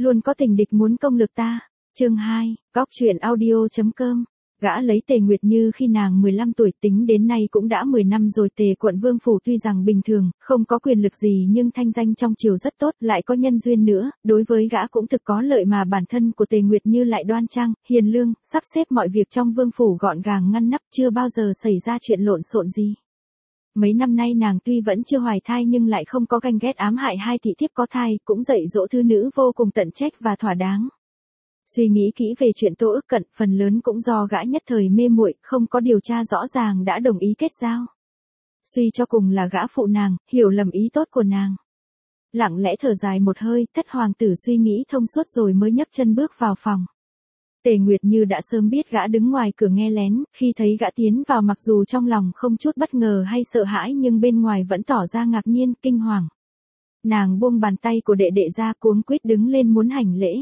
luôn có tình địch muốn công lược ta. Chương 2, góc truyện audio.com. Gã lấy Tề Nguyệt Như khi nàng 15 tuổi, tính đến nay cũng đã 10 năm rồi. Tề quận vương phủ tuy rằng bình thường, không có quyền lực gì nhưng thanh danh trong triều rất tốt, lại có nhân duyên nữa, đối với gã cũng thực có lợi mà bản thân của Tề Nguyệt Như lại đoan trang, hiền lương, sắp xếp mọi việc trong vương phủ gọn gàng ngăn nắp, chưa bao giờ xảy ra chuyện lộn xộn gì. Mấy năm nay nàng tuy vẫn chưa hoài thai nhưng lại không có ganh ghét ám hại hai thị thiếp có thai, cũng dạy dỗ thư nữ vô cùng tận trách và thỏa đáng. Suy nghĩ kỹ về chuyện Tô Ức Cận, phần lớn cũng do gã nhất thời mê muội, không có điều tra rõ ràng đã đồng ý kết giao. Suy cho cùng là gã phụ nàng, hiểu lầm ý tốt của nàng. Lặng lẽ thở dài một hơi, Thất hoàng tử suy nghĩ thông suốt rồi mới nhấc chân bước vào phòng. Tề Nguyệt Như đã sớm biết gã đứng ngoài cửa nghe lén, khi thấy gã tiến vào mặc dù trong lòng không chút bất ngờ hay sợ hãi nhưng bên ngoài vẫn tỏ ra ngạc nhiên, kinh hoàng. Nàng buông bàn tay của đệ đệ ra, cuống quýt đứng lên muốn hành lễ.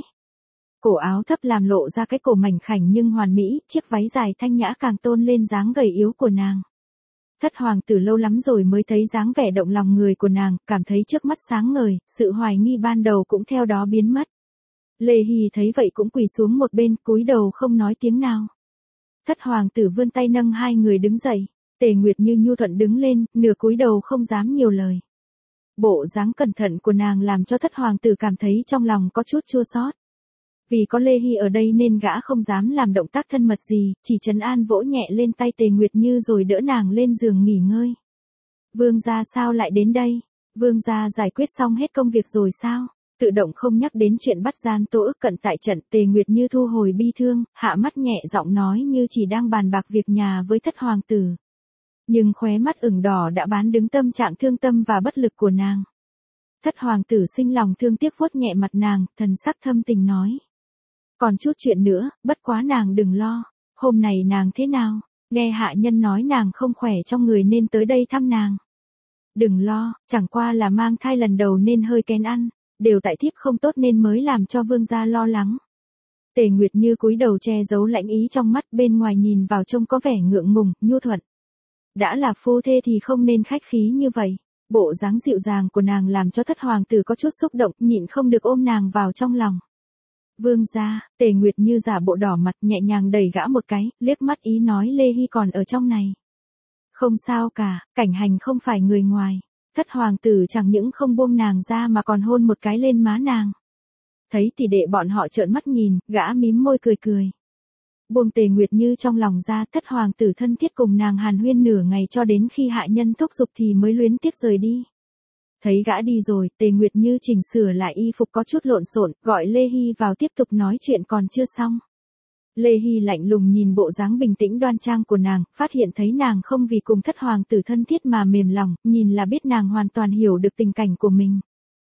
Cổ áo thấp làm lộ ra cái cổ mảnh khảnh nhưng hoàn mỹ, chiếc váy dài thanh nhã càng tôn lên dáng gầy yếu của nàng. Thất hoàng tử lâu lắm rồi mới thấy dáng vẻ động lòng người của nàng, cảm thấy trước mắt sáng ngời, sự hoài nghi ban đầu cũng theo đó biến mất. Lê Hy thấy vậy cũng quỳ xuống một bên, cúi đầu không nói tiếng nào. Thất hoàng tử vươn tay nâng hai người đứng dậy, Tề Nguyệt Như nhu thuận đứng lên, nửa cúi đầu không dám nhiều lời. Bộ dáng cẩn thận của nàng làm cho thất hoàng tử cảm thấy trong lòng có chút chua xót. Vì có Lê Hy ở đây nên gã không dám làm động tác thân mật gì, chỉ trấn an vỗ nhẹ lên tay Tề Nguyệt Như rồi đỡ nàng lên giường nghỉ ngơi. Vương gia sao lại đến đây? Vương gia giải quyết xong hết công việc rồi sao? Tự động không nhắc đến chuyện bắt gian Tô Ức Cận tại trận, Tề Nguyệt Như thu hồi bi thương, hạ mắt nhẹ giọng nói như chỉ đang bàn bạc việc nhà với thất hoàng tử. Nhưng khóe mắt ửng đỏ đã bán đứng tâm trạng thương tâm và bất lực của nàng. Thất hoàng tử sinh lòng thương tiếc vuốt nhẹ mặt nàng, thần sắc thâm tình nói. Còn chút chuyện nữa, bất quá nàng đừng lo, hôm này nàng thế nào, nghe hạ nhân nói nàng không khỏe trong người nên tới đây thăm nàng. Đừng lo, chẳng qua là mang thai lần đầu nên hơi kén ăn, đều tại thiếp không tốt nên mới làm cho vương gia lo lắng. Tề Nguyệt Như cúi đầu che giấu lãnh ý trong mắt, bên ngoài nhìn vào trông có vẻ ngượng ngùng, nhu thuận. Đã là phu thê thì không nên khách khí như vậy. Bộ dáng dịu dàng của nàng làm cho thất hoàng tử có chút xúc động, nhịn không được ôm nàng vào trong lòng. Vương gia, Tề Nguyệt Như giả bộ đỏ mặt, nhẹ nhàng đẩy gã một cái, liếc mắt ý nói Lê Hy còn ở trong này. Không sao cả, Cảnh Hành không phải người ngoài. Thất hoàng tử chẳng những không buông nàng ra mà còn hôn một cái lên má nàng. Thấy tỷ đệ bọn họ trợn mắt nhìn, gã mím môi cười cười. Buông Tề Nguyệt Như trong lòng ra, thất hoàng tử thân thiết cùng nàng hàn huyên nửa ngày cho đến khi hạ nhân thúc giục thì mới luyến tiếc rời đi. Thấy gã đi rồi, Tề Nguyệt Như chỉnh sửa lại y phục có chút lộn xộn, gọi Lê Hy vào tiếp tục nói chuyện còn chưa xong. Lê Hy lạnh lùng nhìn bộ dáng bình tĩnh đoan trang của nàng, phát hiện thấy nàng không vì cùng thất hoàng tử thân thiết mà mềm lòng, nhìn là biết nàng hoàn toàn hiểu được tình cảnh của mình.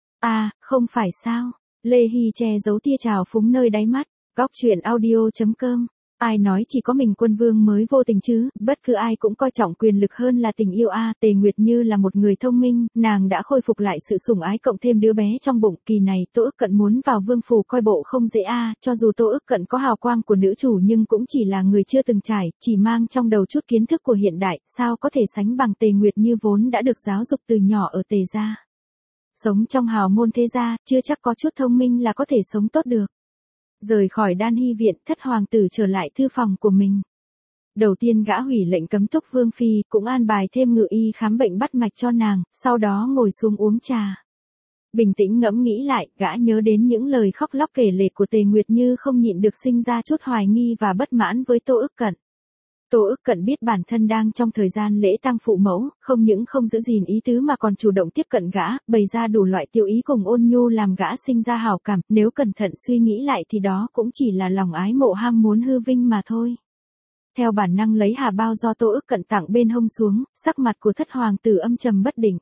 À, không phải sao? Lê Hy che giấu tia trào phúng nơi đáy mắt, góc truyện audio.com. Ai nói chỉ có mình quân vương mới vô tình chứ, bất cứ ai cũng coi trọng quyền lực hơn là tình yêu a. Tề Nguyệt Như là một người thông minh, nàng đã khôi phục lại sự sủng ái cộng thêm đứa bé trong bụng, kỳ này Tô Ức Cận muốn vào vương phủ coi bộ không dễ a. Cho dù Tô Ức Cận có hào quang của nữ chủ nhưng cũng chỉ là người chưa từng trải, chỉ mang trong đầu chút kiến thức của hiện đại, sao có thể sánh bằng Tề Nguyệt Như vốn đã được giáo dục từ nhỏ ở Tề gia. Sống trong hào môn thế gia, chưa chắc có chút thông minh là có thể sống tốt được. Rời khỏi Đan Hy viện, thất hoàng tử trở lại thư phòng của mình. Đầu tiên gã hủy lệnh cấm túc vương phi, cũng an bài thêm ngự y khám bệnh bắt mạch cho nàng, sau đó ngồi xuống uống trà. Bình tĩnh ngẫm nghĩ lại, gã nhớ đến những lời khóc lóc kể lể của Tề Nguyệt Như không nhịn được sinh ra chút hoài nghi và bất mãn với Tô Ức Cận. Tô Ức Cận biết bản thân đang trong thời gian lễ tang phụ mẫu, không những không giữ gìn ý tứ mà còn chủ động tiếp cận gã, bày ra đủ loại tiêu ý cùng ôn nhu làm gã sinh ra hảo cảm, nếu cẩn thận suy nghĩ lại thì đó cũng chỉ là lòng ái mộ ham muốn hư vinh mà thôi. Theo bản năng lấy hà bao do Tô Ức Cận tặng bên hông xuống, sắc mặt của thất hoàng tử âm trầm bất định.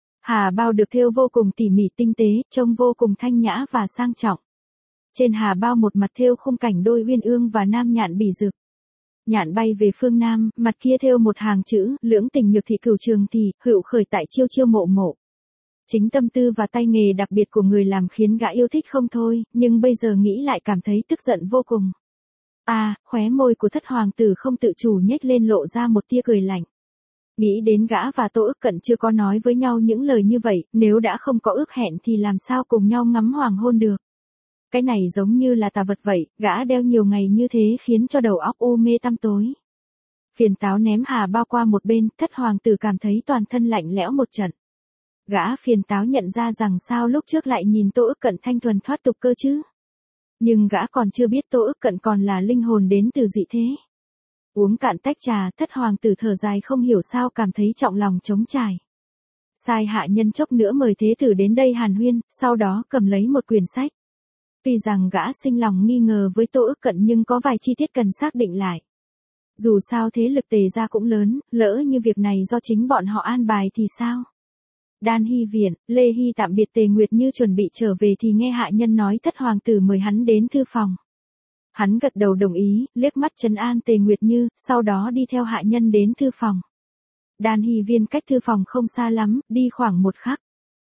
Hà bao được thêu vô cùng tỉ mỉ tinh tế, trông vô cùng thanh nhã và sang trọng. Trên hà bao một mặt thêu khung cảnh đôi uyên ương và nam nhạn bỉ rực. Nhạn bay về phương Nam, mặt kia thêu một hàng chữ, lưỡng tình nhược thị cửu trường thì, hữu khởi tại chiêu chiêu mộ mộ. Chính tâm tư và tay nghề đặc biệt của người làm khiến gã yêu thích không thôi, nhưng bây giờ nghĩ lại cảm thấy tức giận vô cùng. À, khóe môi của thất hoàng tử không tự chủ nhếch lên lộ ra một tia cười lạnh. Nghĩ đến gã và Tô Ức Cận chưa có nói với nhau những lời như vậy, nếu đã không có ước hẹn thì làm sao cùng nhau ngắm hoàng hôn được. Cái này giống như là tà vật vậy, gã đeo nhiều ngày như thế khiến cho đầu óc u mê tăm tối. Phiền táo ném hà bao qua một bên, thất hoàng tử cảm thấy toàn thân lạnh lẽo một trận. Gã phiền táo nhận ra rằng sao lúc trước lại nhìn Tô Ức Cận thanh thuần thoát tục cơ chứ. Nhưng gã còn chưa biết Tô Ức Cận còn là linh hồn đến từ dị thế. Uống cạn tách trà, thất hoàng tử thở dài không hiểu sao cảm thấy trọng lòng trống trải. Sai hạ nhân chốc nữa mời thế tử đến đây hàn huyên, sau đó cầm lấy một quyển sách. Tuy rằng gã sinh lòng nghi ngờ với Tô Ức Cận nhưng có vài chi tiết cần xác định lại. Dù sao thế lực Tề gia cũng lớn, lỡ như việc này do chính bọn họ an bài thì sao? Đan Hy viện, Lê Hy tạm biệt Tề Nguyệt Như chuẩn bị trở về thì nghe hạ nhân nói thất hoàng tử mời hắn đến thư phòng. Hắn gật đầu đồng ý, liếc mắt trấn an Tề Nguyệt Như, sau đó đi theo hạ nhân đến thư phòng. Đan Hy viên cách thư phòng không xa lắm, đi khoảng một khắc.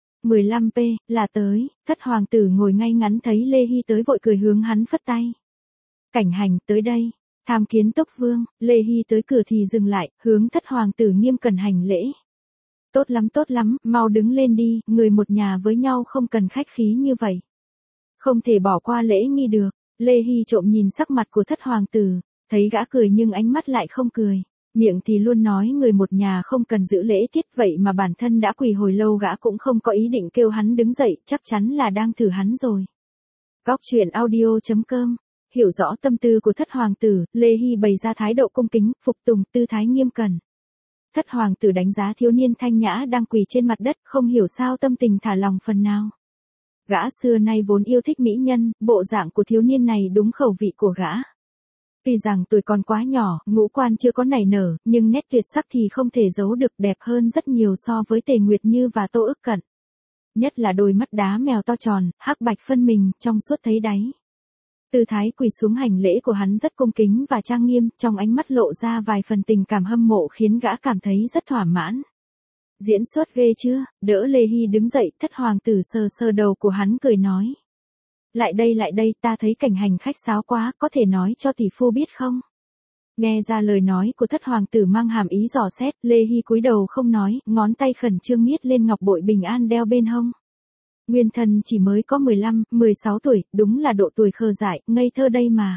15p, là tới, thất hoàng tử ngồi ngay ngắn thấy Lê Hy tới vội cười hướng hắn phất tay. Cảnh hành, tới đây. Tham kiến túc vương, Lê Hy tới cửa thì dừng lại, hướng thất hoàng tử nghiêm cẩn hành lễ. Tốt lắm, mau đứng lên đi, người một nhà với nhau không cần khách khí như vậy. Không thể bỏ qua lễ nghi được, Lê Hy trộm nhìn sắc mặt của thất hoàng tử, thấy gã cười nhưng ánh mắt lại không cười. Miệng thì luôn nói người một nhà không cần giữ lễ tiết vậy mà bản thân đã quỳ hồi lâu gã cũng không có ý định kêu hắn đứng dậy, chắc chắn là đang thử hắn rồi. Góc truyện audio.com. Hiểu rõ tâm tư của thất hoàng tử, Lê Hy bày ra thái độ cung kính, phục tùng, tư thái nghiêm cẩn. Thất hoàng tử đánh giá thiếu niên thanh nhã đang quỳ trên mặt đất, không hiểu sao tâm tình thả lòng phần nào. Gã xưa nay vốn yêu thích mỹ nhân, bộ dạng của thiếu niên này đúng khẩu vị của gã. Tuy rằng tuổi còn quá nhỏ, ngũ quan chưa có nảy nở, nhưng nét tuyệt sắc thì không thể giấu được, đẹp hơn rất nhiều so với Tề Nguyệt Như và Tô Ức Cận. Nhất là đôi mắt đá mèo to tròn, hắc bạch phân mình, trong suốt thấy đáy. Tư thái quỳ xuống hành lễ của hắn rất cung kính và trang nghiêm, trong ánh mắt lộ ra vài phần tình cảm hâm mộ khiến gã cảm thấy rất thỏa mãn. Diễn xuất ghê chưa, đỡ Lê Hy đứng dậy, thất hoàng tử sờ sờ đầu của hắn cười nói. Lại đây, ta thấy cảnh hành khách sáo quá, có thể nói cho tỷ phu biết không? Nghe ra lời nói của thất hoàng tử mang hàm ý dò xét, Lê Hy cúi đầu không nói, ngón tay khẩn trương miết lên ngọc bội bình an đeo bên hông. Nguyên thân chỉ mới có 15, 16 tuổi, đúng là độ tuổi khờ dại, ngây thơ đây mà.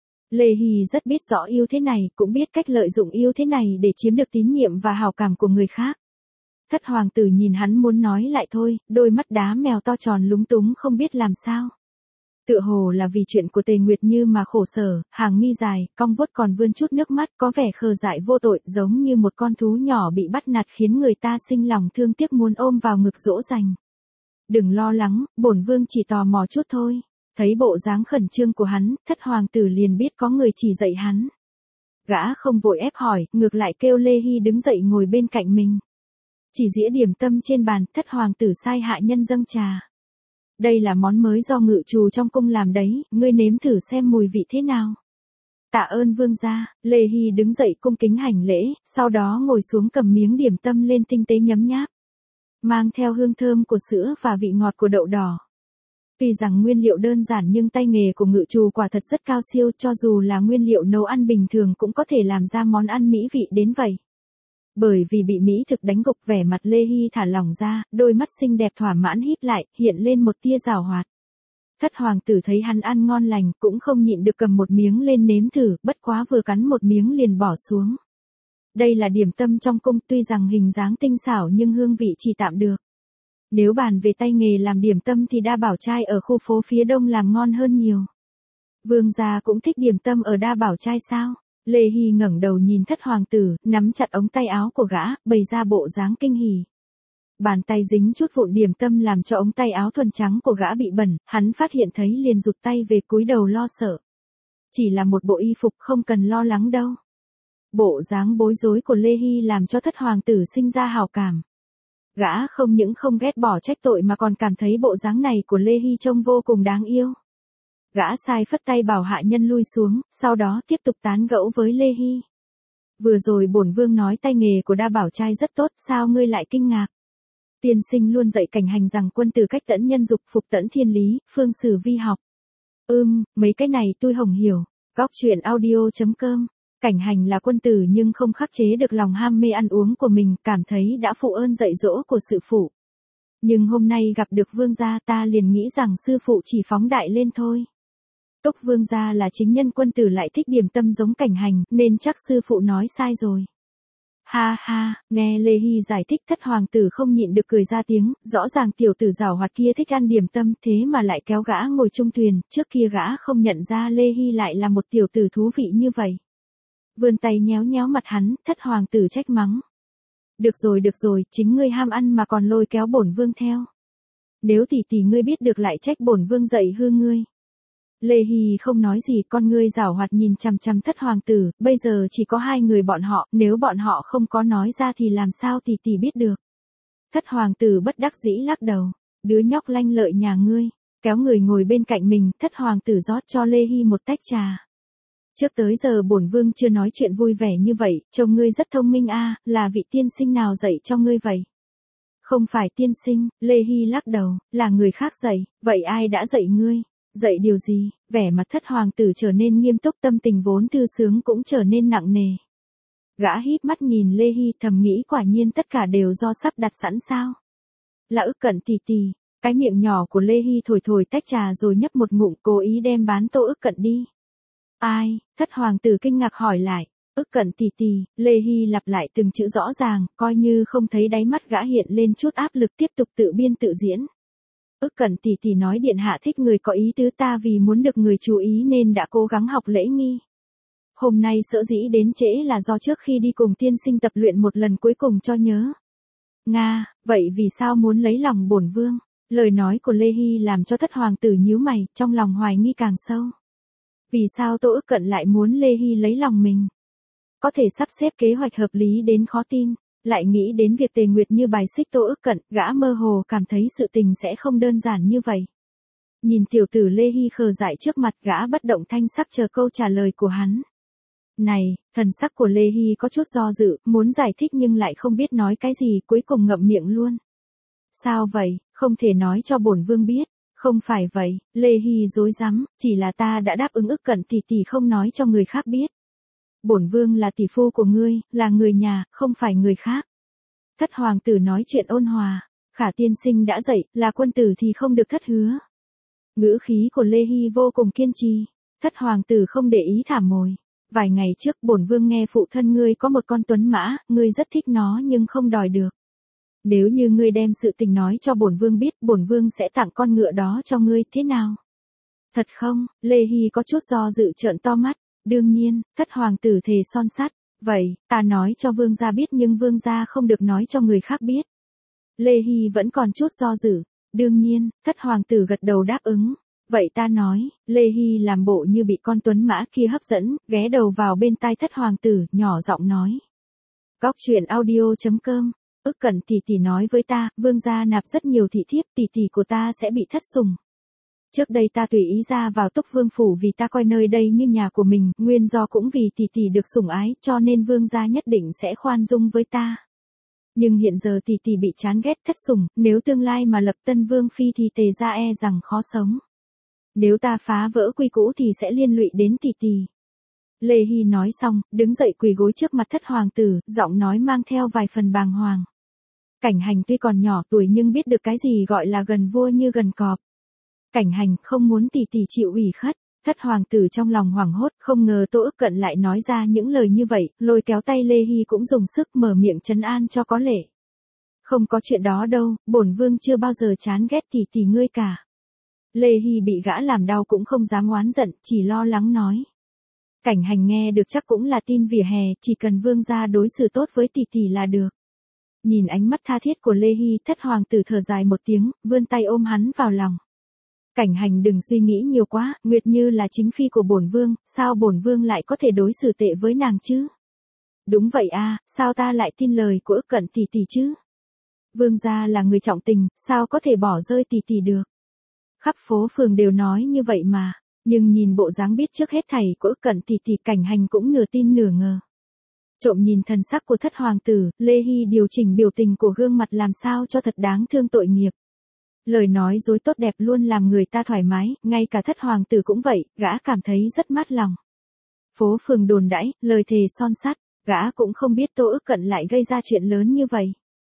Lê Hy rất biết rõ yêu thế này, cũng biết cách lợi dụng yêu thế này để chiếm được tín nhiệm và hảo cảm của người khác. Thất hoàng tử nhìn hắn muốn nói lại thôi, đôi mắt đá mèo to tròn lúng túng không biết làm sao. Tựa hồ là vì chuyện của Tề Nguyệt Như mà khổ sở, hàng mi dài, cong vuốt còn vươn chút nước mắt, có vẻ khờ dại vô tội, giống như một con thú nhỏ bị bắt nạt khiến người ta sinh lòng thương tiếc muốn ôm vào ngực dỗ dành. Đừng lo lắng, bổn vương chỉ tò mò chút thôi. Thấy bộ dáng khẩn trương của hắn, thất hoàng tử liền biết có người chỉ dạy hắn. Gã không vội ép hỏi, ngược lại kêu Lê Hy đứng dậy ngồi bên cạnh mình. Chỉ dĩa điểm tâm trên bàn, thất hoàng tử sai hạ nhân dâng trà. Đây là món mới do ngự trù trong cung làm đấy, ngươi nếm thử xem mùi vị thế nào. Tạ ơn vương gia, Lê Hy đứng dậy cung kính hành lễ, sau đó ngồi xuống cầm miếng điểm tâm lên tinh tế nhấm nháp. Mang theo hương thơm của sữa và vị ngọt của đậu đỏ. Tuy rằng nguyên liệu đơn giản nhưng tay nghề của ngự trù quả thật rất cao siêu, cho dù là nguyên liệu nấu ăn bình thường cũng có thể làm ra món ăn mỹ vị đến vậy. Bởi vì bị mỹ thực đánh gục, vẻ mặt Lê Hy thả lỏng ra, đôi mắt xinh đẹp thỏa mãn híp lại, hiện lên một tia giảo hoạt. Thất hoàng tử thấy hắn ăn ngon lành, cũng không nhịn được cầm một miếng lên nếm thử, bất quá vừa cắn một miếng liền bỏ xuống. Đây là điểm tâm trong cung, tuy rằng hình dáng tinh xảo nhưng hương vị chỉ tạm được. Nếu bàn về tay nghề làm điểm tâm thì Đa Bảo Trai ở khu phố phía đông làm ngon hơn nhiều. Vương gia cũng thích điểm tâm ở Đa Bảo Trai sao? Lê Hy ngẩng đầu nhìn thất hoàng tử, nắm chặt ống tay áo của gã, bày ra bộ dáng kinh hỉ. Bàn tay dính chút vụn điểm tâm làm cho ống tay áo thuần trắng của gã bị bẩn, hắn phát hiện thấy liền rụt tay về cúi đầu lo sợ. Chỉ là một bộ y phục, không cần lo lắng đâu. Bộ dáng bối rối của Lê Hy làm cho thất hoàng tử sinh ra hảo cảm. Gã không những không ghét bỏ trách tội mà còn cảm thấy bộ dáng này của Lê Hy trông vô cùng đáng yêu. Gã sai phất tay bảo hạ nhân lui xuống, sau đó tiếp tục tán gẫu với Lê Hy. Vừa rồi bổn vương nói tay nghề của Đa Bảo Trai rất tốt, sao ngươi lại kinh ngạc? Tiên sinh luôn dạy cảnh hành rằng quân tử cách tẫn nhân dục, phục tẫn thiên lý, phương sử vi học. Mấy cái này tôi hổng hiểu. Góc truyện audio.com. Cảnh hành là quân tử nhưng không khắc chế được lòng ham mê ăn uống của mình, cảm thấy đã phụ ơn dạy dỗ của sự phụ. Nhưng hôm nay gặp được vương gia ta liền nghĩ rằng sư phụ chỉ phóng đại lên thôi. Túc vương gia là chính nhân quân tử lại thích điểm tâm giống Cảnh Hành, nên chắc sư phụ nói sai rồi. Ha ha, nghe Lê Hy giải thích thất hoàng tử không nhịn được cười ra tiếng, rõ ràng tiểu tử giảo hoạt kia thích ăn điểm tâm thế mà lại kéo gã ngồi chung thuyền, trước kia gã không nhận ra Lê Hy lại là một tiểu tử thú vị như vậy. Vươn tay nhéo nhéo mặt hắn, thất hoàng tử trách mắng. Được rồi, chính ngươi ham ăn mà còn lôi kéo bổn vương theo. Nếu tỷ ngươi biết được lại trách bổn vương dạy hư ngươi. Lê Hy không nói gì, con ngươi giảo hoạt nhìn chằm chằm thất hoàng tử, bây giờ chỉ có hai người bọn họ, nếu bọn họ không có nói ra thì làm sao tỷ biết được. Thất hoàng tử bất đắc dĩ lắc đầu, đứa nhóc lanh lợi nhà ngươi, kéo người ngồi bên cạnh mình, thất hoàng tử rót cho Lê Hy một tách trà. Trước tới giờ bổn vương chưa nói chuyện vui vẻ như vậy, trông ngươi rất thông minh a, là vị tiên sinh nào dạy cho ngươi vậy? Không phải tiên sinh, Lê Hy lắc đầu, là người khác dạy, vậy ai đã dạy ngươi? Dạy điều gì? Vẻ mặt thất hoàng tử trở nên nghiêm túc, tâm tình vốn thư sướng cũng trở nên nặng nề. Gã híp mắt nhìn Lê Hy thầm nghĩ quả nhiên tất cả đều do sắp đặt sẵn sao. Là Ức Cận tỷ, cái miệng nhỏ của Lê Hy thổi tách trà rồi nhấp một ngụm cố ý đem bán Tô Ức Cận đi. Ai? Thất hoàng tử kinh ngạc hỏi lại. Ức Cận tỷ, Lê Hy lặp lại từng chữ rõ ràng, coi như không thấy đáy mắt gã hiện lên chút áp lực tiếp tục tự biên tự diễn. Ức Cận tỷ nói điện hạ thích người có ý tứ, ta vì muốn được người chú ý nên đã cố gắng học lễ nghi. Hôm nay sở dĩ đến trễ là do trước khi đi cùng tiên sinh tập luyện một lần cuối cùng cho nhớ. Nga, vậy vì sao muốn lấy lòng bổn vương? Lời nói của Lê Hy làm cho thất hoàng tử nhíu mày, trong lòng hoài nghi càng sâu. Vì sao Tô Ức Cận lại muốn Lê Hy lấy lòng mình? Có thể sắp xếp kế hoạch hợp lý đến khó tin, lại nghĩ đến việc Tề Nguyệt như bài xích Tô Ức Cận, gã mơ hồ cảm thấy sự tình sẽ không đơn giản như vậy. Nhìn tiểu tử Lê Hy khờ dại trước mặt, gã bất động thanh sắc chờ câu trả lời của hắn. Này, thần sắc của Lê Hy có chút do dự, muốn giải thích nhưng lại không biết nói cái gì, cuối cùng ngậm miệng luôn. Sao vậy, không thể nói cho bổn vương biết. Không phải vậy, Lê Hy dối rắm, chỉ là ta đã đáp ứng Ức Cận tỷ không nói cho người khác biết. Bổn vương là tỷ phu của ngươi, là người nhà, không phải người khác. Thất hoàng tử nói chuyện ôn hòa, Khả tiên sinh đã dạy, là quân tử thì không được thất hứa. Ngữ khí của Lê Hy vô cùng kiên trì, thất hoàng tử không để ý thả mồi. Vài ngày trước bổn vương nghe phụ thân ngươi có một con tuấn mã, ngươi rất thích nó nhưng không đòi được. Nếu như ngươi đem sự tình nói cho bổn vương biết, bổn vương sẽ tặng con ngựa đó cho ngươi, thế nào? Thật không? Lê Hy có chút do dự trợn to mắt. Đương nhiên, thất hoàng tử thề son sắt. Vậy, ta nói cho vương gia biết nhưng vương gia không được nói cho người khác biết. Lê Hy vẫn còn chút do dự. Đương nhiên, thất hoàng tử gật đầu đáp ứng. Vậy ta nói, Lê Hy làm bộ như bị con tuấn mã kia hấp dẫn, ghé đầu vào bên tai thất hoàng tử, nhỏ giọng nói. Góc truyện audio.com. Ức Cận tỷ nói với ta, vương gia nạp rất nhiều thị thiếp, tỷ của ta sẽ bị thất sủng. Trước đây ta tùy ý ra vào Túc Vương phủ vì ta coi nơi đây như nhà của mình, nguyên do cũng vì tỷ được sủng ái, cho nên vương gia nhất định sẽ khoan dung với ta. Nhưng hiện giờ tỷ bị chán ghét thất sủng, nếu tương lai mà lập tân vương phi thì Tề gia e rằng khó sống. Nếu ta phá vỡ quy củ thì sẽ liên lụy đến tỷ. Lê Hy nói xong, đứng dậy quỳ gối trước mặt thất hoàng tử, giọng nói mang theo vài phần bàng hoàng. Cảnh Hành tuy còn nhỏ tuổi nhưng biết được cái gì gọi là gần vua như gần cọp. Cảnh Hành không muốn tỷ chịu ủy khuất. Thất hoàng tử trong lòng hoảng hốt, không ngờ Tô Ức Cận lại nói ra những lời như vậy, lôi kéo tay Lê Hy cũng dùng sức mở miệng trấn an cho có lệ. Không có chuyện đó đâu, bổn vương chưa bao giờ chán ghét tỷ ngươi cả. Lê Hy bị gã làm đau cũng không dám oán giận, chỉ lo lắng nói. Cảnh Hành nghe được chắc cũng là tin vỉa hè, chỉ cần vương gia đối xử tốt với tỷ là được. Nhìn ánh mắt tha thiết của Lê Hy, thất hoàng tử thở dài một tiếng, vươn tay ôm hắn vào lòng. Cảnh Hành đừng suy nghĩ nhiều quá, Nguyệt Như là chính phi của bổn vương, sao bổn vương lại có thể đối xử tệ với nàng chứ? Đúng vậy à, sao ta lại tin lời của Ức Cận tỷ chứ? Vương gia là người trọng tình, sao có thể bỏ rơi tỷ được? Khắp phố phường đều nói như vậy mà, nhưng nhìn bộ dáng biết trước hết thảy của Ức Cận tỷ Cảnh Hành cũng nửa tin nửa ngờ. Trộm nhìn thần sắc của thất hoàng tử, Lê Hy điều chỉnh biểu tình của gương mặt làm sao cho thật đáng thương tội nghiệp. Lời nói dối tốt đẹp luôn làm người ta thoải mái, ngay cả thất hoàng tử cũng vậy, gã cảm thấy rất mát lòng. Phố phường đồn đãi, lời thề son sắt, gã cũng không biết Tô Ức Cận lại gây ra chuyện lớn như vậy.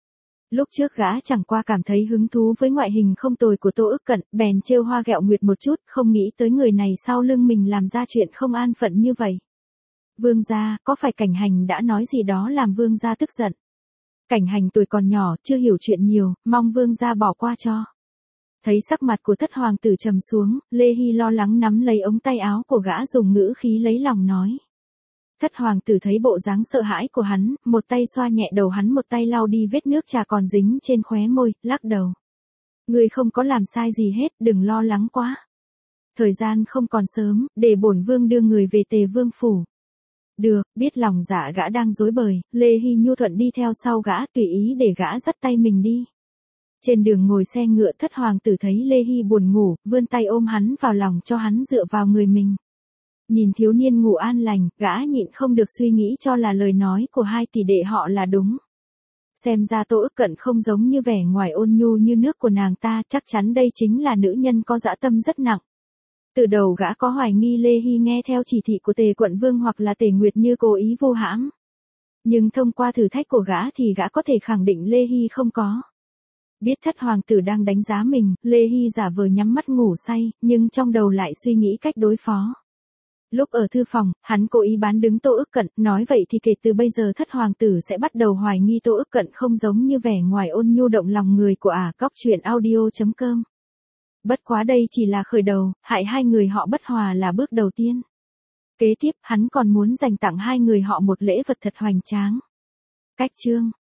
Lúc trước gã chẳng qua cảm thấy hứng thú với ngoại hình không tồi của Tô Ức Cận, bèn trêu hoa ghẹo nguyệt một chút, không nghĩ tới người này sau lưng mình làm ra chuyện không an phận như vậy. Vương gia, có phải Cảnh Hành đã nói gì đó làm vương gia tức giận? Cảnh Hành tuổi còn nhỏ, chưa hiểu chuyện nhiều, mong vương gia bỏ qua cho. Thấy sắc mặt của thất hoàng tử trầm xuống, Lê Hy lo lắng nắm lấy ống tay áo của gã dùng ngữ khí lấy lòng nói. Thất hoàng tử thấy bộ dáng sợ hãi của hắn, một tay xoa nhẹ đầu hắn, một tay lau đi vết nước trà còn dính trên khóe môi, lắc đầu. Ngươi không có làm sai gì hết, đừng lo lắng quá. Thời gian không còn sớm, để bổn vương đưa người về Tề Vương phủ. Được, biết lòng dạ gã đang dối bời, Lê Hy nhu thuận đi theo sau gã, tùy ý để gã dắt tay mình đi. Trên đường ngồi xe ngựa, thất hoàng tử thấy Lê Hy buồn ngủ, vươn tay ôm hắn vào lòng cho hắn dựa vào người mình. Nhìn thiếu niên ngủ an lành, gã nhịn không được suy nghĩ cho là lời nói của hai tỷ đệ họ là đúng. Xem ra Tô Ức Cận không giống như vẻ ngoài ôn nhu như nước của nàng ta, chắc chắn đây chính là nữ nhân có dã tâm rất nặng. Từ đầu gã có hoài nghi Lê Hy nghe theo chỉ thị của Tề Quận Vương hoặc là Tề Nguyệt Như cố ý vu hãm. Nhưng thông qua thử thách của gã thì gã có thể khẳng định Lê Hy không có. Biết thất hoàng tử đang đánh giá mình, Lê Hy giả vờ nhắm mắt ngủ say, nhưng trong đầu lại suy nghĩ cách đối phó. Lúc ở thư phòng, hắn cố ý bán đứng Tô Ức Cận, nói vậy thì kể từ bây giờ thất hoàng tử sẽ bắt đầu hoài nghi Tô Ức Cận không giống như vẻ ngoài ôn nhu động lòng người của Cóc.audio.com. Bất quá đây chỉ là khởi đầu, hại hai người họ bất hòa là bước đầu tiên. Kế tiếp, hắn còn muốn dành tặng hai người họ một lễ vật thật hoành tráng. Cách chương